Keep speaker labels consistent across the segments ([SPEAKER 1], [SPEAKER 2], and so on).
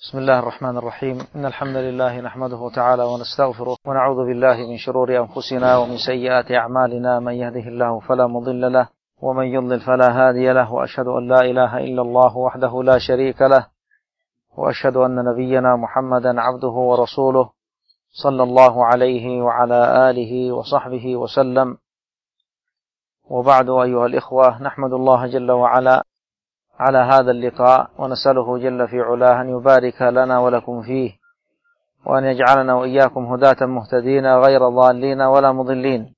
[SPEAKER 1] بسم الله الرحمن الرحيم. إن الحمد لله نحمده تعالى ونستغفره ونعوذ بالله من شرور أنفسنا ومن سيئات أعمالنا. من يهده الله فلا مضل له ومن يضلل فلا هادي له، وأشهد أن لا إله إلا الله وحده لا شريك له، وأشهد أن نبينا محمدا عبده ورسوله صلى الله عليه وعلى آله وصحبه وسلم. وبعد، أيها الإخوة، نحمد الله جل وعلا على هذا اللقاء، ونسأله جل في علاه أن يبارك لنا ولكم فيه، وأن يجعلنا وإياكم هداة مهتدين غير ضالين ولا مضلين.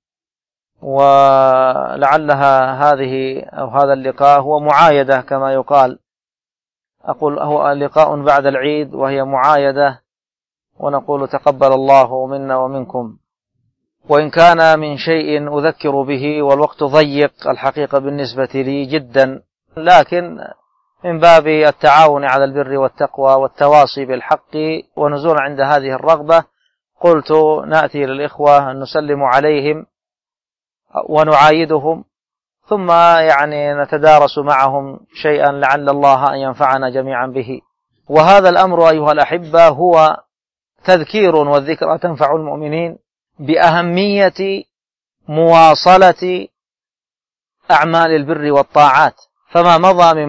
[SPEAKER 1] ولعلها هذا اللقاء هو معايدة كما يقال، أقول هو لقاء بعد العيد وهي معايدة، ونقول تقبل الله منا ومنكم. وإن كان من شيء أذكر به والوقت ضيق الحقيقة بالنسبة لي جدا، لكن من باب التعاون على البر والتقوى والتواصي بالحق ونزول عند هذه الرغبة، قلت نأتي للإخوة نسلم عليهم ونعايدهم، ثم نتدارس معهم شيئا لعل الله أن ينفعنا جميعا به. وهذا الأمر أيها الأحبة هو تذكير، والذكرى تنفع المؤمنين، بأهمية مواصلة أعمال البر والطاعات. فما مضى من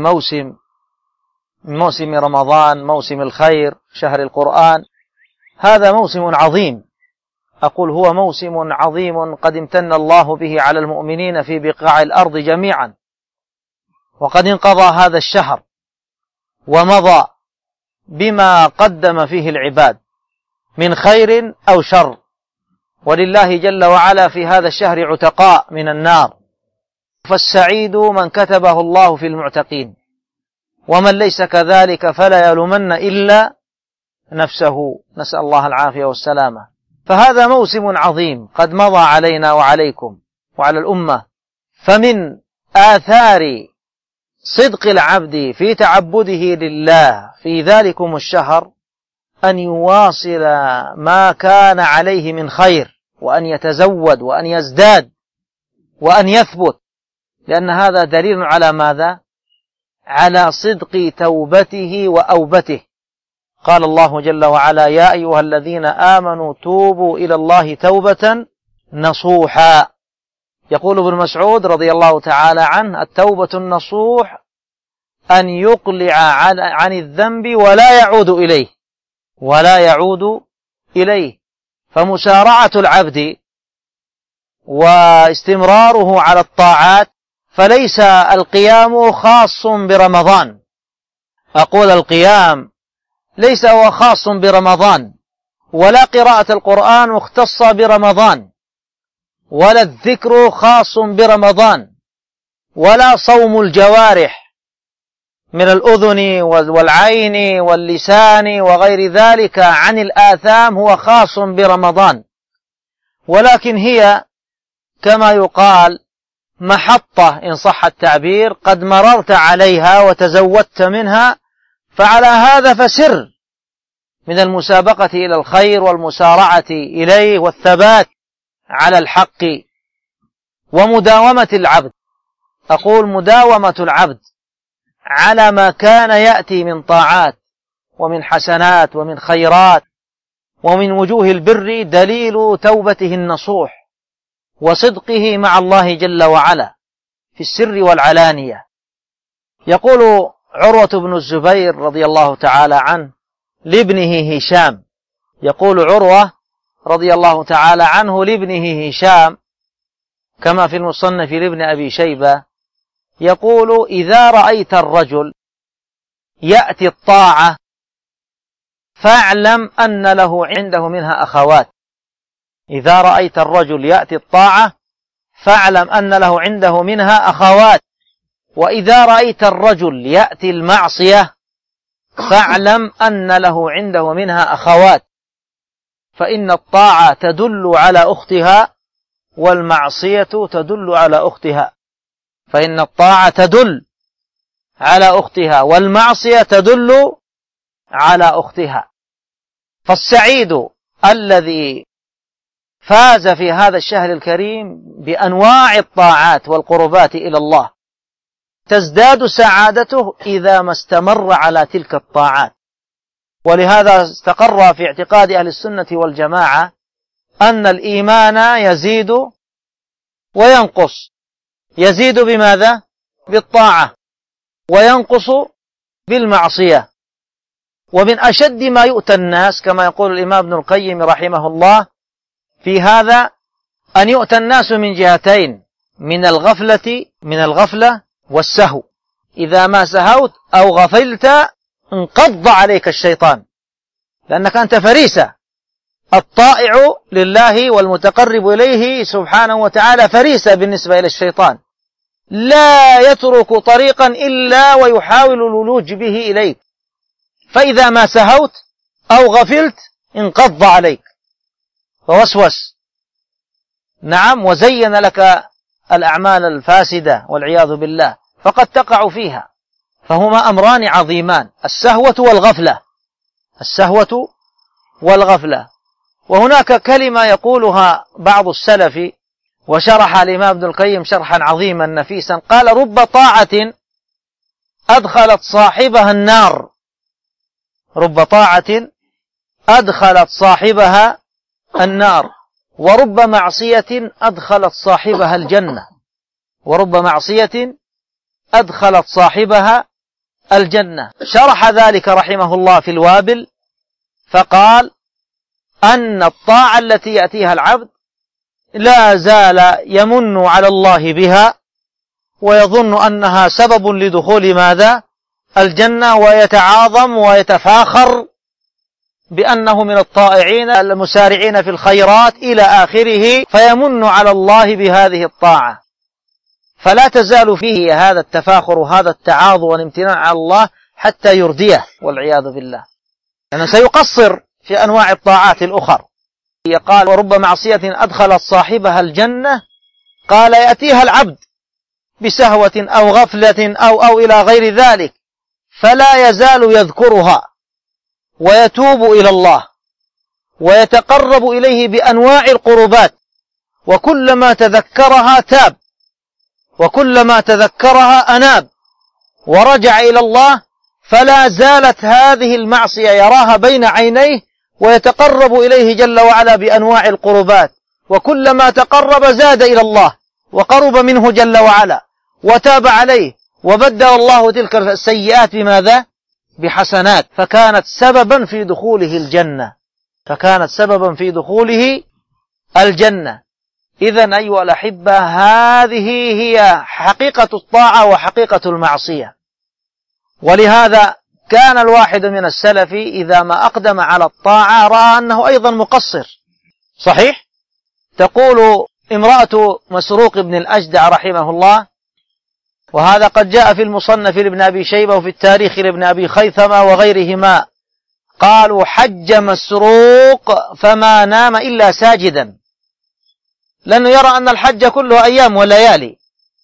[SPEAKER 1] موسم رمضان، موسم الخير، شهر القرآن، هذا موسم عظيم. أقول هو موسم عظيم قد امتن الله به على المؤمنين في بقاع الأرض جميعا، وقد انقضى هذا الشهر ومضى بما قدم فيه العباد من خير أو شر، ولله جل وعلا في هذا الشهر عتقاء من النار. فالسعيد من كتبه الله في المعتقين، ومن ليس كذلك فلا يلومن إلا نفسه، نسأل الله العافية والسلامة. فهذا موسم عظيم قد مضى علينا وعليكم وعلى الأمة. فمن آثار صدق العبد في تعبده لله في ذلكم الشهر أن يواصل ما كان عليه من خير، وأن يتزود وأن يزداد وأن يثبت، لأن هذا دليل على ماذا؟ على صدق توبته وأوبته. قال الله جل وعلا: يا أيها الذين آمنوا توبوا إلى الله توبة نصوحا. يقول ابن مسعود رضي الله تعالى عنه: التوبة النصوح أن يقلع عن الذنب ولا يعود إليه. فمسارعة العبد واستمراره على الطاعات، فليس القيام خاص برمضان. أقول القيام ليس هو خاص برمضان، ولا قراءة القرآن مختصة برمضان، ولا الذكر خاص برمضان، ولا صوم الجوارح من الأذن والعين واللسان وغير ذلك عن الآثام هو خاص برمضان، ولكن هي كما يقال محطة إن صح التعبير، قد مررت عليها وتزودت منها، فعلى هذا فسر من المسابقة إلى الخير والمسارعة إليه والثبات على الحق ومداومة العبد. أقول مداومة العبد على ما كان يأتي من طاعات ومن حسنات ومن خيرات ومن وجوه البر دليل توبته النصوح وصدقه مع الله جل وعلا في السر والعلانية. يقول عروة بن الزبير رضي الله تعالى عنه لابنه هشام، يقول عروة رضي الله تعالى عنه لابنه هشام كما في المصنف لابن أبي شيبة، يقول: إذا رأيت الرجل يأتي الطاعة فاعلم أن له عنده منها أخوات. إذا رأيت الرجل يأتي الطاعة فاعلم أن له عنده منها أخوات، وإذا رأيت الرجل يأتي المعصية فاعلم أن له عنده منها أخوات، فإن الطاعة تدل على أختها والمعصية تدل على أختها، فإن الطاعة تدل على أختها والمعصية تدل على أختها. فالسعيد الذي فاز في هذا الشهر الكريم بأنواع الطاعات والقربات إلى الله تزداد سعادته إذا ما استمر على تلك الطاعات، ولهذا استقر في اعتقاد أهل السنة والجماعة أن الإيمان يزيد وينقص. يزيد بماذا؟ بالطاعة، وينقص بالمعصية. ومن أشد ما يؤتى الناس كما يقول الإمام ابن القيم رحمه الله في هذا أن يؤتى الناس من جهتين، من الغفلة والسهو. إذا ما سهوت أو غفلت انقض عليك الشيطان، لأنك أنت فريسة. الطائع لله والمتقرب إليه سبحانه وتعالى فريسة بالنسبة إلى الشيطان، لا يترك طريقا إلا ويحاول الولوج به إليك. فإذا ما سهوت أو غفلت انقض عليك ووسوس، نعم، وزين لك الأعمال الفاسدة والعياذ بالله، فقد تقع فيها. فهما أمران عظيمان، السهوة والغفلة. السهوة والغفلة. وهناك كلمة يقولها بعض السلف وشرح الإمام ابن القيم شرحا عظيما نفيسا، قال: رب طاعة أدخلت صاحبها النار، رب طاعة أدخلت صاحبها النار، ورب معصية أدخلت صاحبها الجنة، ورب معصية أدخلت صاحبها الجنة. شرح ذلك رحمه الله في الوابل فقال أن الطاعة التي يأتيها العبد لا زال يمن على الله بها ويظن أنها سبب لدخول ماذا؟ الجنة، ويتعاظم ويتفاخر بأنه من الطائعين المسارعين في الخيرات إلى آخره، فيمن على الله بهذه الطاعة. فلا تزال فيه هذا التفاخر وهذا التعاظم والامتنان على الله حتى يرديه والعياذ بالله، لأنه سيقصر في أنواع الطاعات الأخرى. قال: ورب معصية أدخلت صاحبها الجنة، قال: يأتيها العبد بسهوة أو غفلة أو إلى غير ذلك، فلا يزال يذكرها ويتوب إلى الله ويتقرب إليه بأنواع القربات، وكلما تذكرها تاب، وكلما تذكرها أناب ورجع إلى الله، فلا زالت هذه المعصية يراها بين عينيه ويتقرب إليه جل وعلا بأنواع القربات، وكلما تقرب زاد إلى الله وقرب منه جل وعلا وتاب عليه، وبدل الله تلك السيئات بماذا؟ بحسنات، فكانت سببا في دخوله الجنة، فكانت سببا في دخوله الجنة. إذن أيها الأحبة، هذه هي حقيقة الطاعة وحقيقة المعصية. ولهذا كان الواحد من السلف إذا ما أقدم على الطاعة رأى أنه أيضا مقصر. صحيح؟ تقول امرأة مسروق بن الأجدع رحمه الله، وهذا قد جاء في المصنف لابن أبي شيبة وفي التاريخ لابن أبي خيثمة وغيرهما، قالوا: حج مسروق فما نام إلا ساجدا، لأنه يرى أن الحج كله أيام وليالي،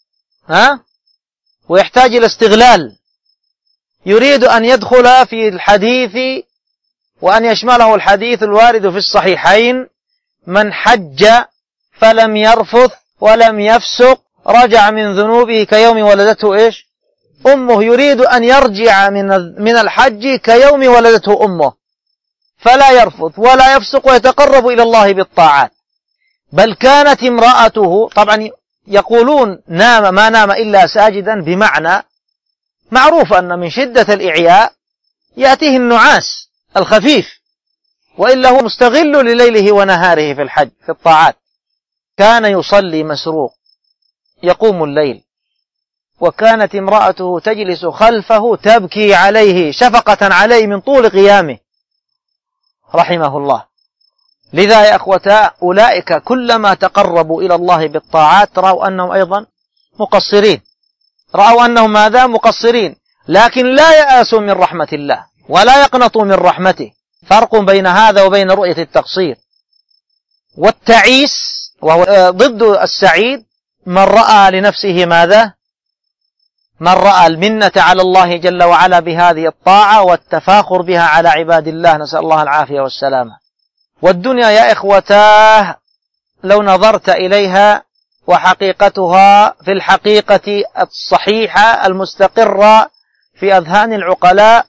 [SPEAKER 1] ويحتاج إلى استغلال، يريد أن يدخل في الحديث وأن يشمله الحديث الوارد في الصحيحين: من حج فلم يرفث ولم يفسق رجع من ذنوبه كيوم ولدته إيش؟ أمه. يريد أن يرجع من الحج كيوم ولدته أمه، فلا يرفث ولا يفسق ويتقرب إلى الله بالطاعات. بل كانت امرأته، طبعا يقولون نام ما نام إلا ساجدا، بمعنى معروف أن من شدة الإعياء يأتيه النعاس الخفيف، وإلا هو مستغل لليله ونهاره في الحج في الطاعات. كان يصلي مسروق يقوم الليل، وكانت امرأته تجلس خلفه تبكي عليه شفقة عليه من طول قيامه رحمه الله. لذا يا أخوتا، أولئك كلما تقربوا إلى الله بالطاعات رأوا أنهم أيضا مقصرين، رأوا أنهم ماذا؟ مقصرين، لكن لا يأسوا من رحمة الله ولا يقنطوا من رحمته. فرق بين هذا وبين رؤية التقصير. والتعيس وهو ضد السعيد من رأى لنفسه ماذا؟ من رأى المنة على الله جل وعلا بهذه الطاعة والتفاخر بها على عباد الله، نسأل الله العافية والسلامة. والدنيا يا إخوتاه لو نظرت إليها وحقيقتها في الحقيقة الصحيحة المستقرة في أذهان العقلاء،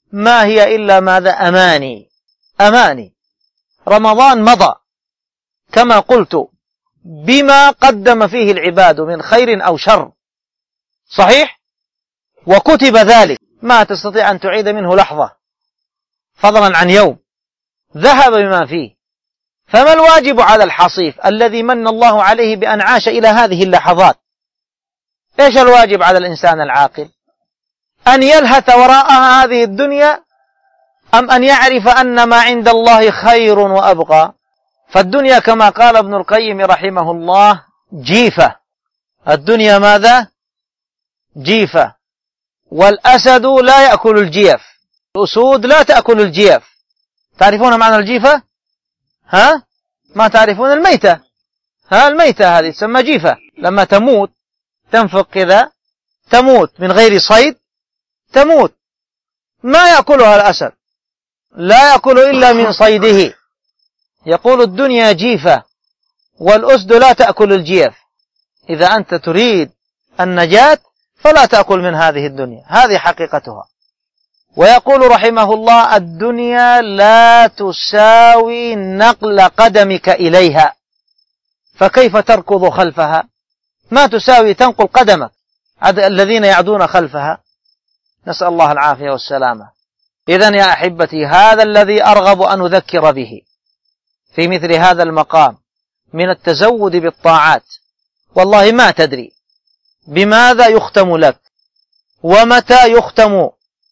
[SPEAKER 1] ما هي إلا ماذا؟ أماني. أماني. رمضان مضى كما قلت بما قدم فيه العباد من خير أو شر، صحيح؟ وكتب ذلك، ما تستطيع أن تعيد منه لحظة فضلا عن يوم، ذهب بما فيه. فما الواجب على الحصيف الذي من الله عليه بأن عاش إلى هذه اللحظات؟ إيش الواجب على الإنسان العاقل؟ أن يلهث وراء هذه الدنيا أم أن يعرف أن ما عند الله خير وأبقى؟ فالدنيا كما قال ابن القيم رحمه الله جيفة. الدنيا ماذا؟ جيفة. والأسد لا يأكل الجيف، الأسود لا تأكل الجيف. تعرفون معنى الجيفة؟ ها؟ ما تعرفون الميتة؟ ها، الميتة هذه تسمى جيفة، لما تموت تنفق كذا تموت من غير صيد، تموت. ما يأكلها الأسد، لا يأكل إلا من صيده. يقول الدنيا جيفة والأسد لا تأكل الجيف. إذا أنت تريد النجاة فلا تأكل من هذه الدنيا، هذه حقيقتها. ويقول رحمه الله الدنيا لا تساوي نقل قدمك إليها، فكيف تركض خلفها؟ ما تساوي تنقل قدمك الذين يعدون خلفها. نسأل الله العافية والسلامة. إذن يا أحبتي، هذا الذي أرغب أن أذكر به في مثل هذا المقام من التزود بالطاعات. والله ما تدري بماذا يختم لك ومتى يختم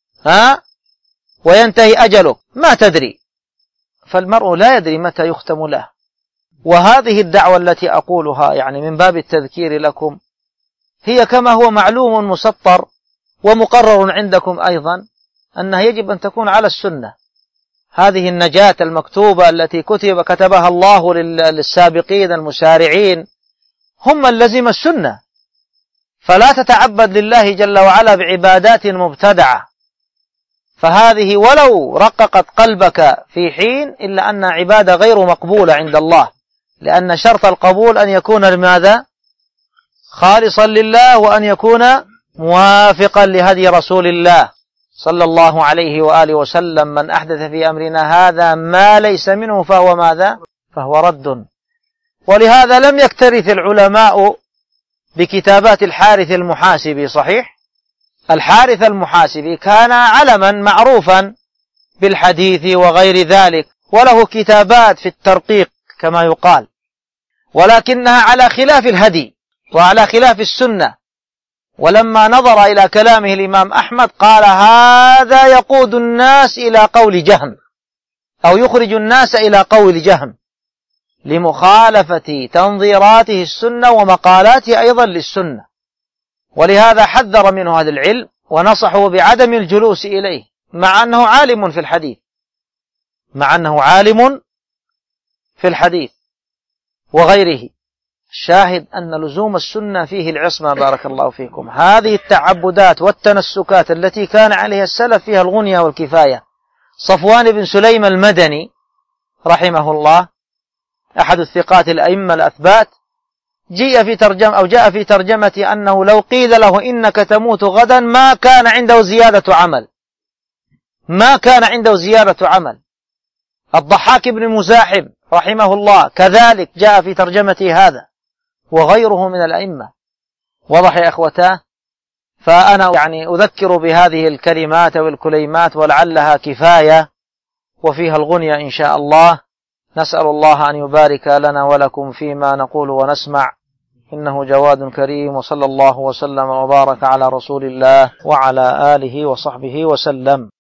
[SPEAKER 1] وينتهي أجلك، ما تدري. فالمرء لا يدري متى يختم له. وهذه الدعوة التي أقولها يعني من باب التذكير لكم هي كما هو معلوم مسطر ومقرر عندكم أيضا أنها يجب أن تكون على السنة. هذه النجاة المكتوبة التي كتبها الله للسابقين المسارعين هم من لزم السنة. فلا تتعبد لله جل وعلا بعبادات مبتدعة، فهذه ولو رققت قلبك في حين إلا أن عبادة غير مقبولة عند الله، لأن شرط القبول أن يكون لماذا؟ خالصا لله، وأن يكون موافقا لهدي رسول الله صلى الله عليه وآله وسلم. من أحدث في أمرنا هذا ما ليس منه فهو ماذا؟ فهو رد. ولهذا لم يكترث العلماء بكتابات الحارث المحاسبي، صحيح؟ الحارث المحاسبي كان علما معروفا بالحديث وغير ذلك، وله كتابات في الترقيق كما يقال، ولكنها على خلاف الهدي وعلى خلاف السنة. ولما نظر إلى كلامه الإمام أحمد قال هذا يقود الناس إلى قول جهم، أو يخرج الناس إلى قول جهم، لمخالفة تنظيراته السنة ومقالاته أيضا للسنة. ولهذا حذر منه أهل العلم ونصحوا بعدم الجلوس إليه، مع أنه عالم في الحديث، مع أنه عالم في الحديث وغيره. الشاهد أن لزوم السنة فيه العصمة. بارك الله فيكم. هذه التعبدات والتنسكات التي كان عليها السلف فيها الغنية والكفاية. صفوان بن سليم المدني رحمه الله أحد الثقات الأئمة الأثبات، جاء في ترجمة أنه لو قيل له إنك تموت غدا ما كان عنده زيادة عمل، ما كان عنده زيادة عمل. الضحاك بن مزاحم رحمه الله كذلك جاء في ترجمته هذا، وغيره من الأئمة. وضح يا أخوتاه؟ فأنا يعني أذكر بهذه الكلمات والكليمات ولعلها كفاية وفيها الغنية إن شاء الله. نسأل الله أن يبارك لنا ولكم فيما نقول ونسمع، إنه جواد كريم. وصلى الله وسلم وبارك على رسول الله وعلى آله وصحبه وسلم.